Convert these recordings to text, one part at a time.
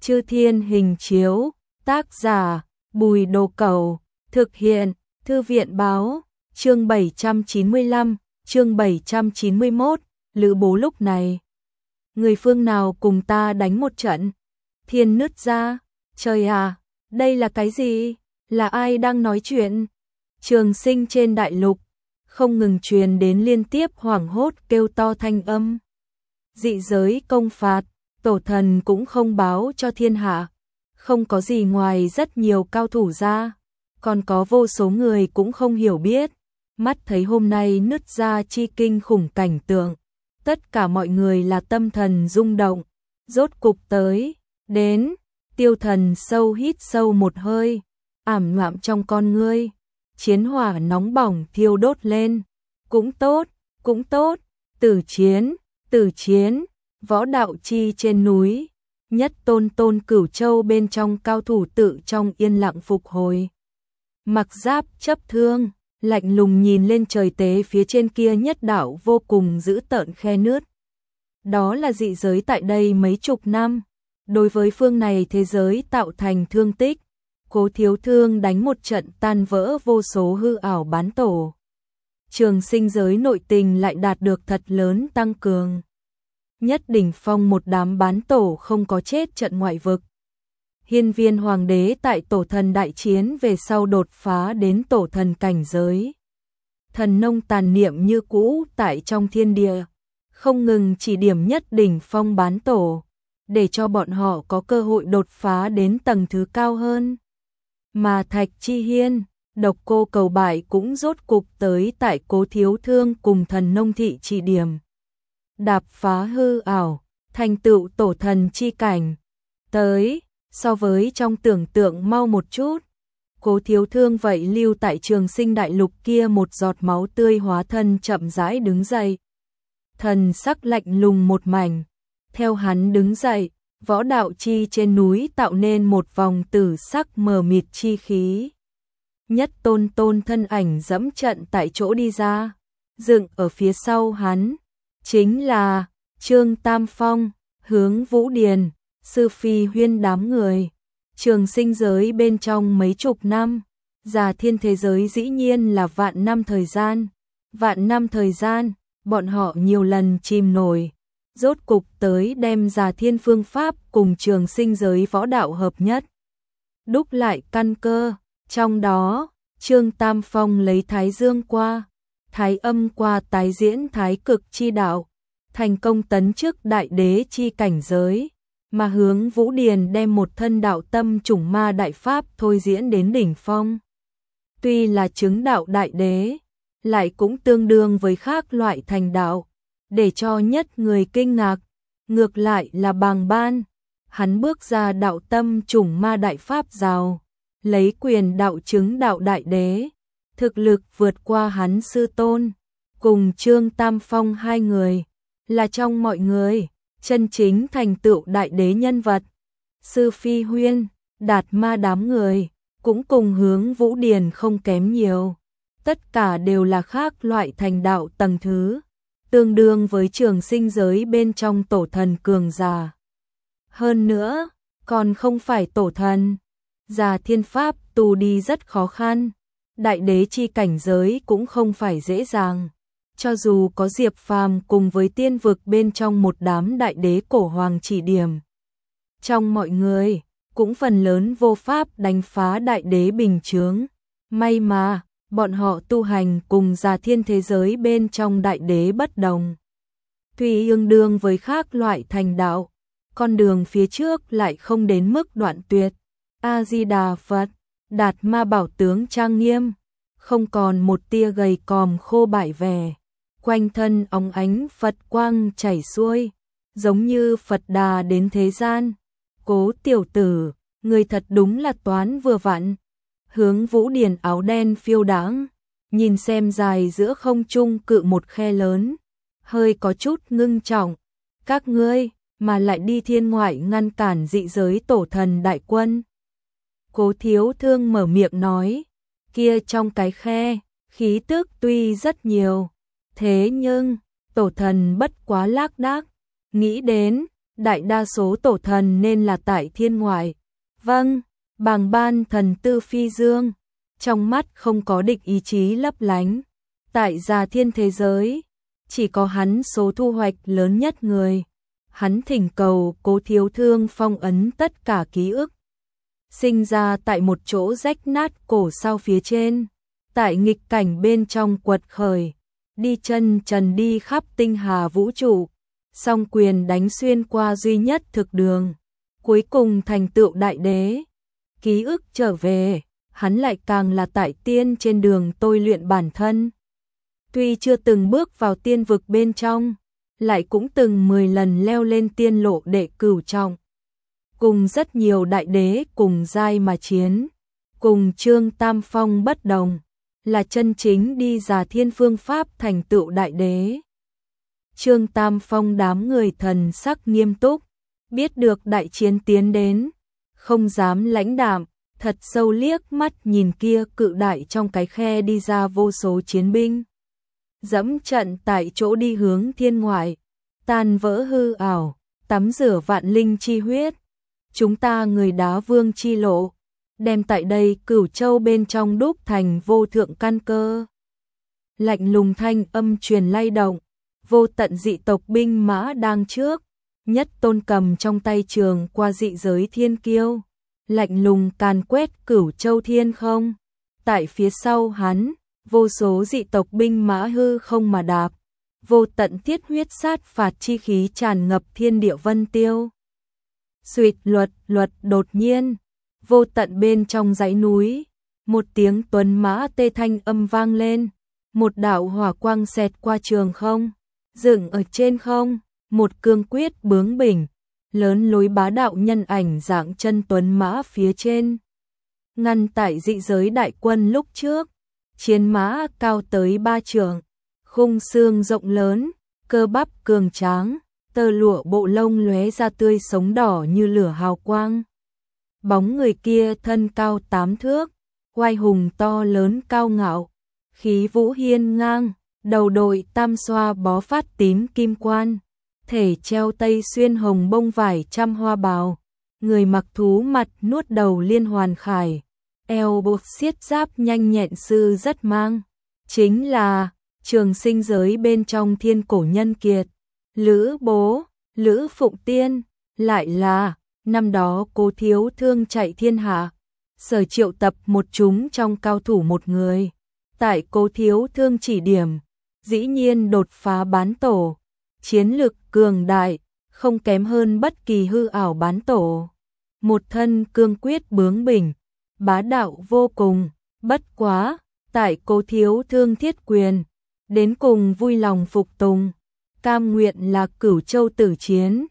Chư Thiên Hình Chiếu, tác giả Bùi Đồ Cẩu, thực hiện Thư viện Báo, chương 795, chương 791, Lữ Bố lúc này. Người phương nào cùng ta đánh một trận? Thiên nứt ra, trời à, đây là cái gì? Là ai đang nói chuyện? Trường Sinh trên đại lục, không ngừng truyền đến liên tiếp hoảng hốt kêu to thanh âm. Dị giới công phạt, tổ thần cũng không báo cho thiên hạ. Không có gì ngoài rất nhiều cao thủ ra, còn có vô số người cũng không hiểu biết. Mắt thấy hôm nay nứt ra chi kinh khủng cảnh tượng. Tất cả mọi người là tâm thần rung động. Rốt cục tới, đến, Tiêu Thần sâu hít sâu một hơi, ảm đạm trong con ngươi. Chiến hỏa nóng bỏng thiêu đốt lên. Cũng tốt, tử chiến, võ đạo chi trên núi. Nhất tôn Cửu Châu bên trong cao thủ tự trong yên lặng phục hồi. Mặc giáp chấp thương, lạnh lùng nhìn lên trời tế phía trên kia nhất đạo vô cùng dữ tợn khe nứt. Đó là dị giới tại đây mấy chục năm. Đối với phương này thế giới tạo thành thương tích. Cố Thiếu Thương đánh một trận tan vỡ vô số hư ảo bán tổ. Trường Sinh giới nội tình lại đạt được thật lớn tăng cường. Nhất đỉnh phong một đám bán tổ không có chết trận ngoại vực. Hiên Viên Hoàng đế tại tổ thần đại chiến về sau đột phá đến tổ thần cảnh giới. Thần nông tàn niệm như cũ tại trong thiên địa, không ngừng chỉ điểm nhất đỉnh phong bán tổ, để cho bọn họ có cơ hội đột phá đến tầng thứ cao hơn. Mà Thạch Chi Hiên, Độc Cô Cầu Bại cũng rốt cục tới tại Cố Thiếu Thương cùng thần nông thị chỉ điểm. Đạp phá hư ảo, thành tựu tổ thần chi cảnh. Tới, so với trong tưởng tượng mau một chút. Cố Thiếu Thương vậy lưu tại Trường Sinh đại lục kia một giọt máu tươi hóa thân chậm rãi đứng dậy. Thần sắc lạnh lùng một mảnh. Theo hắn đứng dậy, võ đạo chi trên núi tạo nên một vòng tử sắc mờ mịt chi khí. Nhất tôn thân ảnh dẫm trận tại chỗ đi ra. Dựng ở phía sau hắn chính là Trương Tam Phong, Hướng Vũ Điền, Sư Phi Huyên đám người. Trường Sinh giới bên trong mấy chục năm, Già Thiên thế giới dĩ nhiên là vạn năm thời gian. Vạn năm thời gian, bọn họ nhiều lần chìm nổi. Rốt cục tới đem Già Thiên phương pháp cùng Trường Sinh giới võ đạo hợp nhất. Đúc lại căn cơ, trong đó, Trương Tam Phong lấy Thái Dương qua, Thái Âm qua tái diễn Thái Cực chi đạo, thành công tấn chức đại đế chi cảnh giới, mà Hướng Vũ Điền đem một thân đạo tâm chủng ma đại pháp thôi diễn đến đỉnh phong. Tuy là chứng đạo đại đế, lại cũng tương đương với khác loại thành đạo, để cho nhất người kinh ngạc, ngược lại là Bàng Ban, hắn bước ra đạo tâm chủng ma đại pháp rào, lấy quyền đạo chứng đạo đại đế, thực lực vượt qua hắn sư tôn, cùng Trương Tam Phong hai người, là trong mọi người, chân chính thành tựu đại đế nhân vật. Sư Phi Huyên, Đạt Ma đám người, cũng cùng Hướng Vũ Điền không kém nhiều, tất cả đều là khác loại thành đạo tầng thứ, tương đương với Trường Sinh giới bên trong tổ thần cường giả. Hơn nữa, còn không phải tổ thần, Già Thiên pháp tu đi rất khó khăn, đại đế chi cảnh giới cũng không phải dễ dàng. Cho dù có Diệp Phàm cùng với tiên vực bên trong một đám đại đế cổ hoàng chỉ điểm, trong mọi người cũng phần lớn vô pháp đánh phá đại đế bình chướng. May mà bọn họ tu hành cùng Già Thiên thế giới bên trong đại đế bất đồng, tuy tương đương với khác loại thành đạo, con đường phía trước lại không đến mức đoạn tuyệt. A Di Đà Phật, Đạt Ma bảo tướng trang nghiêm, không còn một tia gầy còm khô bại vẻ, quanh thân óng ánh Phật quang chảy xuôi, giống như Phật Đà đến thế gian. Cố tiểu tử, người thật đúng là toán vừa vặn. Hướng Vũ Điền áo đen phiêu đãng, nhìn xem dài giữa không trung cự một khe lớn, hơi có chút ngưng trọng. Các ngươi mà lại đi thiên ngoại ngăn cản dị giới tổ thần đại quân. Cố Thiếu Thương mở miệng nói, kia trong cái khe, khí tức tuy rất nhiều, thế nhưng tổ thần bất quá lác đác, nghĩ đến đại đa số tổ thần nên là tại thiên ngoại. Vâng, bàng ban thần tư phi dương, trong mắt không có địch ý chí lấp lánh. Tại Già Thiên thế giới, chỉ có hắn số thu hoạch lớn nhất người. Hắn thỉnh cầu Cố Thiếu Thương phong ấn tất cả ký ức. Sinh ra tại một chỗ rách nát cổ sao phía trên, tại nghịch cảnh bên trong quật khởi, đi chân trần đi khắp tinh hà vũ trụ, song quyền đánh xuyên qua duy nhất thực đường, cuối cùng thành tựu đại đế. Ký ức trở về, hắn lại càng là tại tiên trên đường tôi luyện bản thân. Tuy chưa từng bước vào tiên vực bên trong, lại cũng từng 10 lần leo lên tiên lộ đệ cửu trọng. Cùng rất nhiều đại đế cùng giai mà chiến, cùng Trương Tam Phong bất đồng, là chân chính đi Già Thiên phương pháp thành tựu đại đế. Trương Tam Phong đám người thần sắc nghiêm túc, biết được đại chiến tiến đến, không dám lãnh đạm, thật sâu liếc mắt nhìn kia cự đại trong cái khe đi ra vô số chiến binh. Dẫm trận tại chỗ đi hướng thiên ngoại, tan vỡ hư ảo, tắm rửa vạn linh chi huyết. Chúng ta người Đá Vương chi lộ, đem tại đây Cửu Châu bên trong đúc thành vô thượng căn cơ. Lạnh lùng thanh âm truyền lay động, vô tận dị tộc binh mã đang trước, nhất tôn cầm trong tay trường qua dị giới thiên kiêu, lạnh lùng càn quét Cửu Châu thiên không. Tại phía sau hắn, vô số dị tộc binh mã hư không mà đạp, vô tận thiết huyết sát phạt chi khí tràn ngập thiên địa vân tiêu. Xuỵt luật đột nhiên, vô tận bên trong dãy núi, một tiếng tuấn mã tê thanh âm vang lên, một đạo hỏa quang xẹt qua trường không, dựng ở trên không, một cương quyết bướng bỉnh, lớn lối bá đạo nhân ảnh dạng chân tuấn mã phía trên. Ngăn tại dị giới đại quân lúc trước, chiến mã cao tới 3 trượng, khung xương rộng lớn, cơ bắp cường tráng, tơ lụa bộ lông lóe ra tươi sống đỏ như lửa hào quang. Bóng người kia thân cao 8 thước, oai hùng to lớn cao ngạo, khí vũ hiên ngang, đầu đội tam xoa bó phát tím kim quan, thể treo tây xuyên hồng bông vải trăm hoa bào, người mặc thú mặt nuốt đầu liên hoàn khải, eo buộc xiết giáp nhanh nhẹn sư rất mang, chính là trường sinh giới bên trong thiên cổ nhân kiệt, Lữ Bố, Lữ Phụng Tiên, lại là năm đó Cố Thiếu Thương chạy thiên hạ, sở triệu tập một chúng trong cao thủ một người, tại Cố Thiếu Thương chỉ điểm, dĩ nhiên đột phá bán tổ, chiến lực cường đại, không kém hơn bất kỳ hư ảo bán tổ. Một thân cương quyết bướng bỉnh, bá đạo vô cùng, bất quá, tại Cố Thiếu Thương thiết quyền, đến cùng vui lòng phục tùng, cam nguyện là Cửu Châu tử chiến,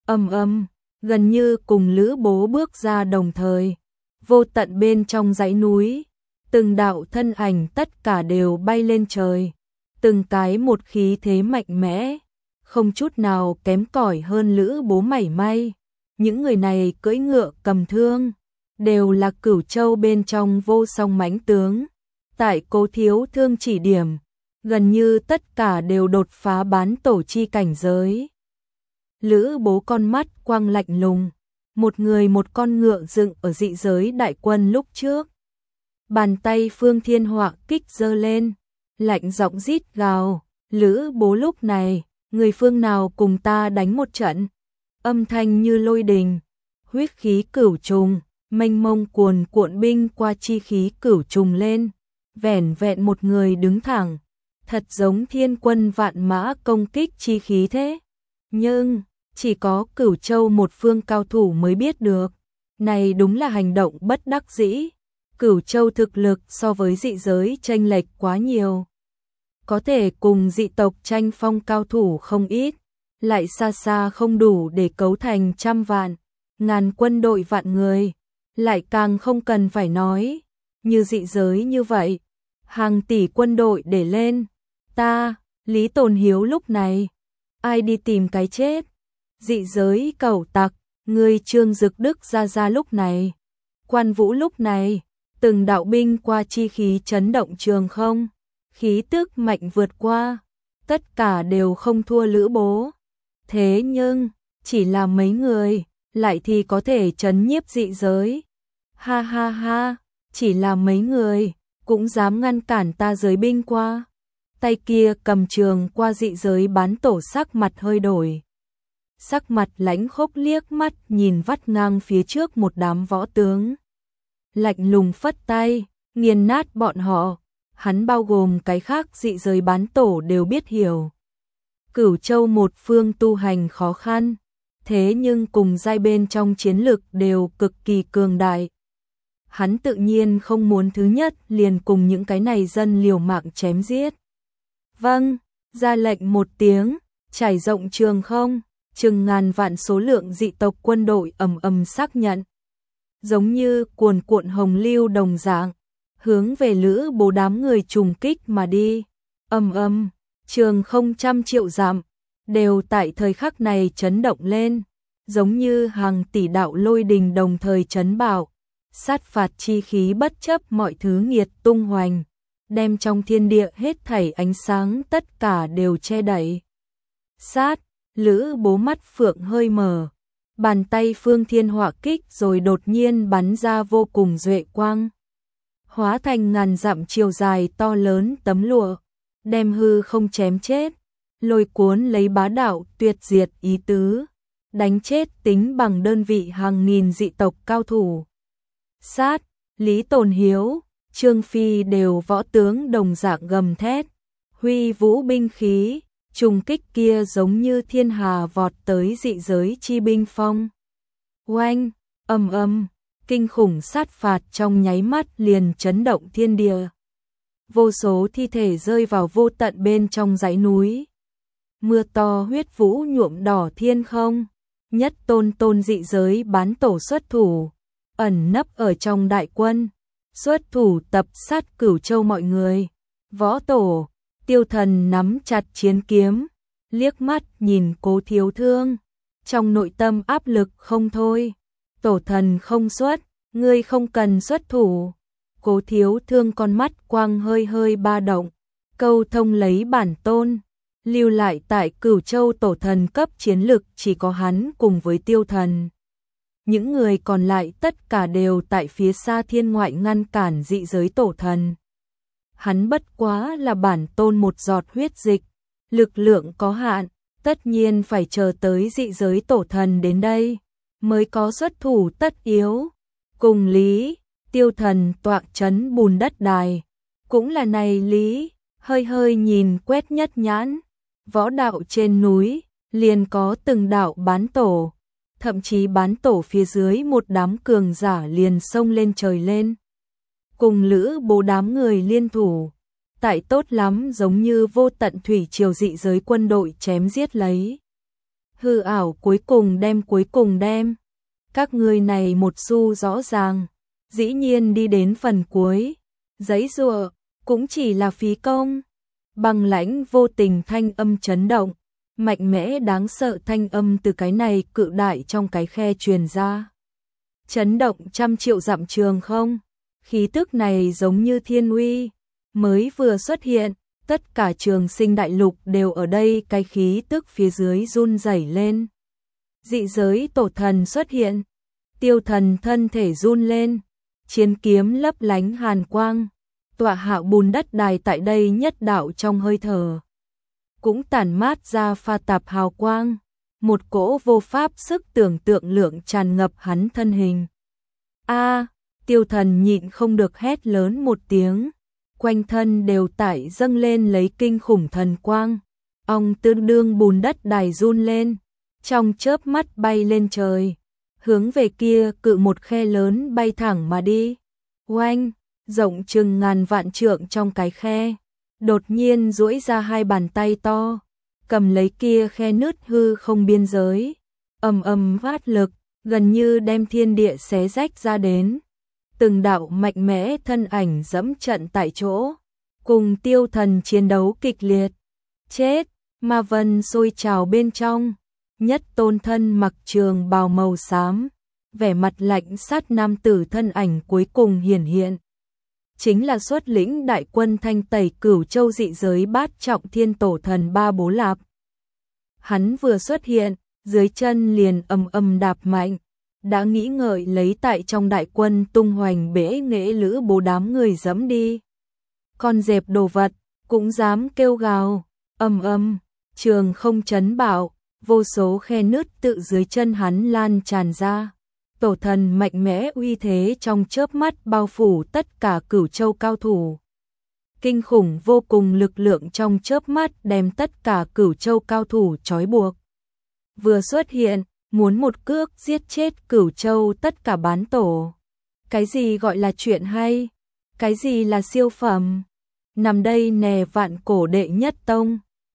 gần như cùng Lữ Bố bước ra đồng thời, vô tận bên trong dãy núi, từng đạo thân ảnh tất cả đều bay lên trời, từng cái một khí thế mạnh mẽ, không chút nào kém cỏi hơn Lữ Bố mảy may. Những người này cưỡi ngựa cầm thương, đều là Cửu Châu bên trong vô song mãnh tướng, tại Cố Thiếu Thương chỉ điểm, gần như tất cả đều đột phá bán tổ chi cảnh giới. Lữ Bố con mắt quang lạnh lùng, một người một con ngựa dựng ở dị giới đại quân lúc trước. Bàn tay Phương Thiên Họa kích giơ lên, lạnh giọng rít gào, Lữ Bố lúc này, người phương nào cùng ta đánh một trận? Âm thanh như lôi đình, huyết khí cửu trùng, mênh mông cuồn cuộn binh qua chi khí cửu trùng lên, vẻn vẹn một người đứng thẳng, thật giống thiên quân vạn mã công kích chi khí thế. Nhưng, chỉ có Cửu Châu một phương cao thủ mới biết được, này đúng là hành động bất đắc dĩ. Cửu Châu thực lực so với dị giới chênh lệch quá nhiều, có thể cùng dị tộc tranh phong cao thủ không ít, lại xa xa không đủ để cấu thành trăm vạn, ngàn quân đội vạn người, lại càng không cần phải nói, như dị giới như vậy, hàng tỷ quân đội để lên, ta, Lý Tồn Hiếu lúc này, ai đi tìm cái chết, dị giới cẩu tặc, người Trương Dực Đức ra lúc này, Quan Vũ lúc này, từng đạo binh qua chi khí chấn động trường không, khí tức mạnh vượt qua, tất cả đều không thua Lữ Bố. Thế nhưng, chỉ là mấy người, lại thì có thể trấn nhiếp dị giới. Ha ha ha, chỉ là mấy người, cũng dám ngăn cản ta giới binh qua. Tay kia cầm trường qua dị giới bán tổ sắc mặt hơi đổi. Sắc mặt lãnh khốc liếc mắt nhìn vắt ngang phía trước một đám võ tướng. Lạnh lùng phất tay, nghiền nát bọn họ, hắn bao gồm cái khác dị giới bán tổ đều biết hiểu. Cửu Châu một phương tu hành khó khăn, thế nhưng cùng giai bên trong chiến lực đều cực kỳ cường đại. Hắn tự nhiên không muốn thứ nhất liền cùng những cái này dân liều mạng chém giết. Vâng, ra lệnh một tiếng, trải rộng trường không, chừng ngàn vạn số lượng dị tộc quân đội ầm ầm xác nhận. Giống như cuồn cuộn hồng lưu đồng dạng, hướng về Lữ Bố đám người trùng kích mà đi. Ầm ầm, trường không trăm triệu dặm, đều tại thời khắc này chấn động lên, giống như hàng tỷ đạo lôi đình đồng thời chấn bạo, sát phạt chi khí bất chấp mọi thứ nghiệt tung hoành, đem trong thiên địa hết thảy ánh sáng tất cả đều che đậy. Sát, Lữ Bố mắt phượng hơi mở, bàn tay phương thiên hỏa kích rồi đột nhiên bắn ra vô cùng duệ quang. Hóa thành ngàn dặm chiều dài to lớn tấm lụa, đem hư không chém chết, lôi cuốn lấy bá đạo tuyệt diệt ý tứ, đánh chết tính bằng đơn vị hàng nghìn dị tộc cao thủ. Sát, Lý Tồn Hiếu, Trương Phi đều võ tướng đồng dạng gầm thét, huy vũ binh khí, trùng kích kia giống như thiên hà vọt tới dị giới chi binh phong. Oanh, ầm ầm, kinh khủng sát phạt trong nháy mắt liền chấn động thiên địa. Vô số thi thể rơi vào vô tận bên trong dãy núi. Mưa to huyết vũ nhuộm đỏ thiên không, nhất tôn dị giới bán tổ xuất thủ, ẩn nấp ở trong đại quân, xuất thủ tập sát Cửu Châu mọi người. Võ tổ, Tiêu Thần nắm chặt chiến kiếm, liếc mắt nhìn Cố Thiếu Thương, trong nội tâm áp lực không thôi. Tổ thần không xuất, ngươi không cần xuất thủ. Cố Thiếu Thương con mắt quang hơi hơi ba động, câu thông lấy bản tôn, lưu lại tại Cửu Châu tổ thần cấp chiến lực chỉ có hắn cùng với Tiêu Thần. Những người còn lại tất cả đều tại phía xa thiên ngoại ngăn cản dị giới tổ thần. Hắn bất quá là bản tôn một giọt huyết dịch, lực lượng có hạn, tất nhiên phải chờ tới dị giới tổ thần đến đây, mới có xuất thủ tất yếu. Cùng lý, Tiêu Thần tọa chấn bùn đất đài, cũng là này lý, hơi hơi nhìn quét nhất nhãn, võ đạo trên núi, liền có từng đạo bán tổ, thậm chí bán tổ phía dưới một đám cường giả liền xông lên trời lên. Cùng Lữ Bố đám người liên thủ, tại tốt lắm giống như vô tận thủy triều dị giới quân đội chém giết lấy. Hư ảo cuối cùng đem. Các người này một xu rõ ràng, dĩ nhiên đi đến phần cuối, giấy giụa, cũng chỉ là phí công. Băng lãnh vô tình thanh âm chấn động, mạnh mẽ đáng sợ thanh âm từ cái này cự đại trong cái khe truyền ra. Chấn động trăm triệu dặm trường không, khí tức này giống như thiên uy, mới vừa xuất hiện, tất cả Trường Sinh đại lục đều ở đây cái khí tức phía dưới run rẩy lên. Dị giới tổ thần xuất hiện, Tiêu Thần thân thể run lên, chiến kiếm lấp lánh hàn quang, tọa hạ bùn đất đài tại đây nhất đạo trong hơi thở, cũng tản mát ra pha tạp hào quang, một cỗ vô pháp sức tưởng tượng lượng tràn ngập hắn thân hình. A, Tiêu Thần nhịn không được hét lớn một tiếng, quanh thân đều tải dâng lên lấy kinh khủng thần quang, ong tương đương bùn đất đài run lên, trong chớp mắt bay lên trời, hướng về kia cự một khe lớn bay thẳng mà đi. Oanh, rộng chừng ngàn vạn trượng trong cái khe, đột nhiên duỗi ra hai bàn tay to, cầm lấy kia khe nứt hư không biên giới, ầm ầm phát lực, gần như đem thiên địa xé rách ra đến. Từng đạo mạnh mẽ thân ảnh dẫm trận tại chỗ, cùng Tiêu Thần chiến đấu kịch liệt. Chết, ma vân sôi trào bên trong, nhất tôn thân mặc trường bào màu xám, vẻ mặt lạnh sát nam tử thân ảnh cuối cùng hiển hiện. Chính là xuất lĩnh đại quân thanh tẩy Cửu Châu dị giới bát trọng thiên tổ thần Ba Bố Lạp. Hắn vừa xuất hiện, dưới chân liền ầm ầm đạp mạnh, đã nghĩ ngợi lấy tại trong đại quân tung hoành bể nghệ Lữ Bố đám người dẫm đi. Con dẹp đồ vật, cũng dám kêu gào, ầm ầm, trường không chấn bạo, vô số khe nứt tự dưới chân hắn lan tràn ra. Tổ thần mạnh mẽ uy thế trong chớp mắt bao phủ tất cả Cửu Châu cao thủ. Kinh khủng vô cùng lực lượng trong chớp mắt đem tất cả Cửu Châu cao thủ trói buộc. Vừa xuất hiện, muốn một cước giết chết Cửu Châu tất cả bán tổ. Cái gì gọi là chuyện hay? Cái gì là siêu phẩm? Nằm đây nè vạn cổ đệ nhất tông.